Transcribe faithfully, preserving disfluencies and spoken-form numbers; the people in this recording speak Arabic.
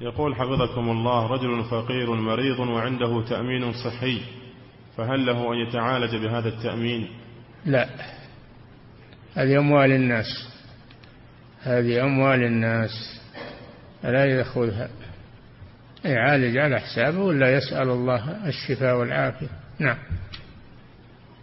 يقول حفظكم الله: رجل فقير مريض وعنده تأمين صحي، فهل له أن يتعالج بهذا التأمين؟ لا، هذه أموال الناس، هذه أموال الناس لا يأخذها، يعالج على حسابه ولا يسأل الله الشفاء والعافية. نعم.